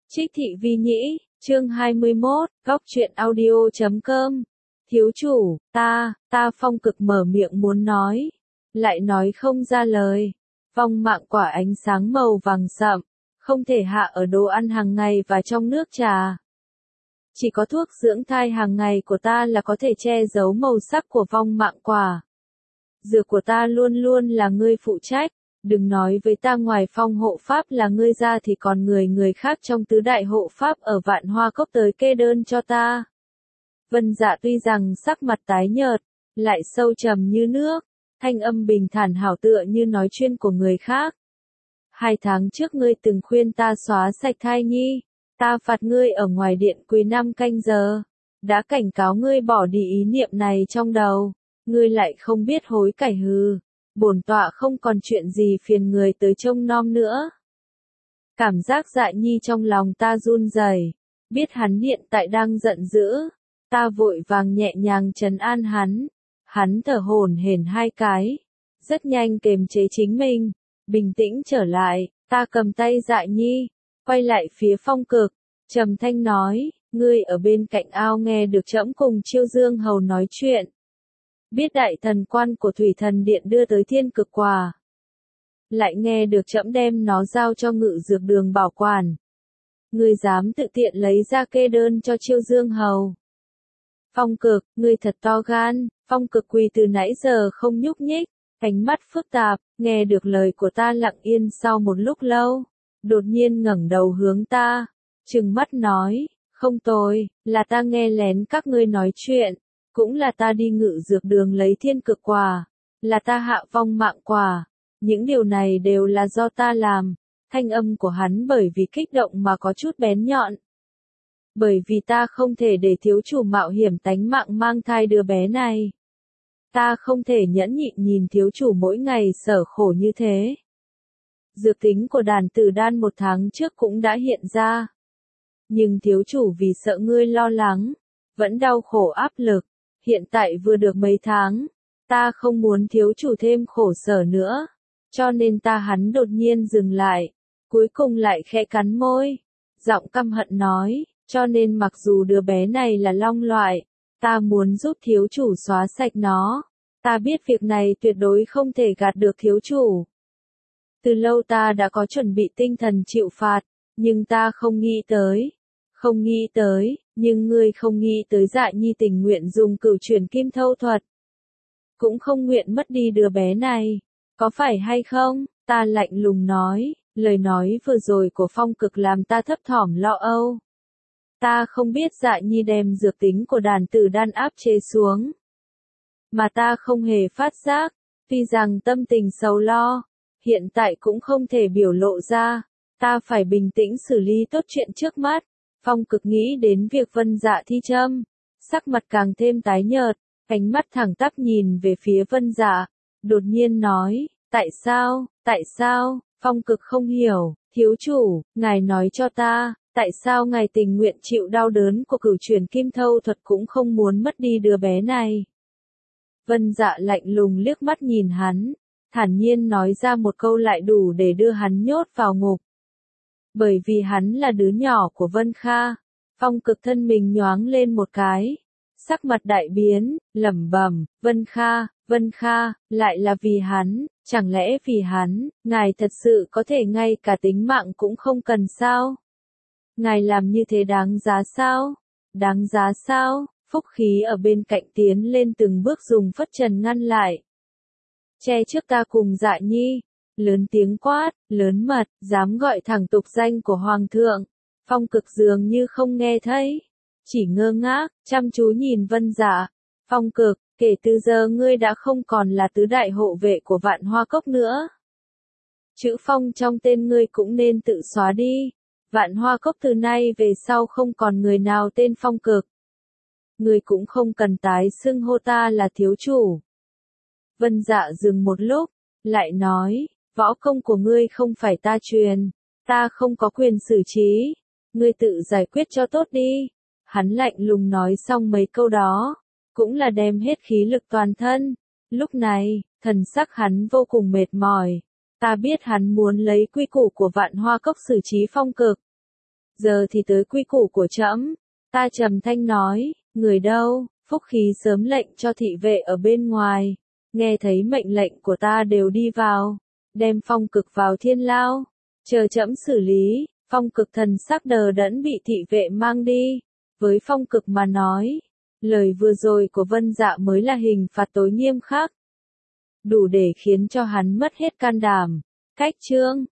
Trích Thị Vi Nhĩ, chương 21, góc truyện audio.com. Thiếu chủ, ta Phong Cực mở miệng muốn nói, lại nói không ra lời. Vong mạng quả ánh sáng màu vàng sậm, không thể hạ ở đồ ăn hàng ngày và trong nước trà. Chỉ có thuốc dưỡng thai hàng ngày của ta là có thể che giấu màu sắc của vong mạng quả. Dược của ta luôn luôn là ngươi phụ trách. Đừng nói với ta ngoài Phong hộ pháp là ngươi ra thì còn người khác trong tứ đại hộ pháp ở Vạn Hoa Cốc tới kê đơn cho ta. Vân Dạ tuy rằng sắc mặt tái nhợt, lại sâu trầm như nước, thanh âm bình thản hảo tựa như nói chuyên của người khác. 2 tháng trước ngươi từng khuyên ta xóa sạch thai nhi, ta phạt ngươi ở ngoài điện quỳ 5 canh giờ, đã cảnh cáo ngươi bỏ đi ý niệm này trong đầu, ngươi lại không biết hối cải hừ. Bổn tọa không còn chuyện gì phiền người tới trông nom nữa. Cảm giác Dạ Nhi trong lòng ta run rẩy, biết hắn hiện tại đang giận dữ, ta vội vàng nhẹ nhàng trấn an hắn. Hắn thở hổn hển 2 cái, rất nhanh kiềm chế chính mình, bình tĩnh trở lại. Ta cầm tay Dạ Nhi, quay lại phía Phong Cực, trầm thanh nói, ngươi ở bên cạnh ao nghe được trẫm cùng Chiêu Dương hầu nói chuyện. Biết đại thần quan của Thủy Thần Điện đưa tới thiên cực quà. Lại nghe được trẫm đem nó giao cho Ngự Dược Đường bảo quản. Ngươi dám tự tiện lấy ra kê đơn cho Chiêu Dương hầu. Phong Cực, ngươi thật to gan. Phong Cực quỳ từ nãy giờ không nhúc nhích, ánh mắt phức tạp, nghe được lời của ta lặng yên sau một lúc lâu. Đột nhiên ngẩng đầu hướng ta, trừng mắt nói, không tồi, là ta nghe lén các ngươi nói chuyện. Cũng là ta đi Ngự Dược Đường lấy thiên cực quả, là ta hạ vong mạng quả, những điều này đều là do ta làm. Thanh âm của hắn bởi vì kích động mà có chút bén nhọn. Bởi vì ta không thể để thiếu chủ mạo hiểm tánh mạng mang thai đứa bé này. Ta không thể nhẫn nhịn nhìn thiếu chủ mỗi ngày sở khổ như thế. Dược tính của đàn tử đan 1 tháng trước cũng đã hiện ra. Nhưng thiếu chủ vì sợ ngươi lo lắng, vẫn đau khổ áp lực. Hiện tại vừa được mấy tháng, ta không muốn thiếu chủ thêm khổ sở nữa, cho nên hắn đột nhiên dừng lại, cuối cùng lại khẽ cắn môi, giọng căm hận nói, cho nên mặc dù đứa bé này là long loại, ta muốn giúp thiếu chủ xóa sạch nó, ta biết việc này tuyệt đối không thể gạt được thiếu chủ. Từ lâu ta đã có chuẩn bị tinh thần chịu phạt, nhưng ta không nghĩ tới, nhưng ngươi không nghĩ tới Dạ Nhi tình nguyện dùng cửu chuyển kim thâu thuật. Cũng không nguyện mất đi đứa bé này, có phải hay không? Ta lạnh lùng nói, lời nói vừa rồi của Phong Cực làm ta thấp thỏm lo âu. Ta không biết Dạ Nhi đem dược tính của đàn tử đan áp chế xuống. Mà ta không hề phát giác, tuy rằng tâm tình sầu lo, hiện tại cũng không thể biểu lộ ra, ta phải bình tĩnh xử lý tốt chuyện trước mắt. Phong Cực nghĩ đến việc Vân Dạ thi châm, sắc mặt càng thêm tái nhợt, ánh mắt thẳng tắp nhìn về phía Vân Dạ, đột nhiên nói, tại sao, Phong Cực không hiểu, thiếu chủ, ngài nói cho ta, tại sao ngài tình nguyện chịu đau đớn của cửu chuyển kim thâu thuật cũng không muốn mất đi đứa bé này. Vân Dạ lạnh lùng liếc mắt nhìn hắn, thản nhiên nói ra một câu lại đủ để đưa hắn nhốt vào ngục. Bởi vì hắn là đứa nhỏ của Vân Kha, Phong Cực thân mình nhoáng lên một cái, sắc mặt đại biến, lẩm bẩm, Vân Kha, lại là vì hắn, chẳng lẽ vì hắn, ngài thật sự có thể ngay cả tính mạng cũng không cần sao? Ngài làm như thế đáng giá sao? Đáng giá sao? Phúc Khí ở bên cạnh tiến lên từng bước dùng phất trần ngăn lại. Che trước ta cùng Dạ Nhi. Lớn tiếng quát, lớn mật, dám gọi thẳng tục danh của Hoàng thượng. Phong Cực dường như không nghe thấy, chỉ ngơ ngác, chăm chú nhìn Vân Dạ. Phong Cực, kể từ giờ ngươi đã không còn là tứ đại hộ vệ của Vạn Hoa Cốc nữa. Chữ Phong trong tên ngươi cũng nên tự xóa đi. Vạn Hoa Cốc từ nay về sau không còn người nào tên Phong Cực. Ngươi cũng không cần tái xưng hô ta là thiếu chủ. Vân Dạ dừng một lúc, lại nói, võ công của ngươi không phải ta truyền, ta không có quyền xử trí, ngươi tự giải quyết cho tốt đi. Hắn lạnh lùng nói xong mấy câu đó, cũng là đem hết khí lực toàn thân. Lúc này, thần sắc hắn vô cùng mệt mỏi, ta biết hắn muốn lấy quy củ của Vạn Hoa Cốc xử trí Phong Cực. Giờ thì tới quy củ của trẫm. Ta trầm thanh nói, người đâu? Phúc Khí sớm lệnh cho thị vệ ở bên ngoài, nghe thấy mệnh lệnh của ta đều đi vào, đem Phong Cực vào thiên lao, chờ trẫm xử lý. Phong Cực thần sắc đờ đẫn bị thị vệ mang đi. Với Phong Cực mà nói, lời vừa rồi của Vân Dạ mới là hình phạt tối nghiêm khắc, đủ để khiến cho hắn mất hết can đảm. Cách chương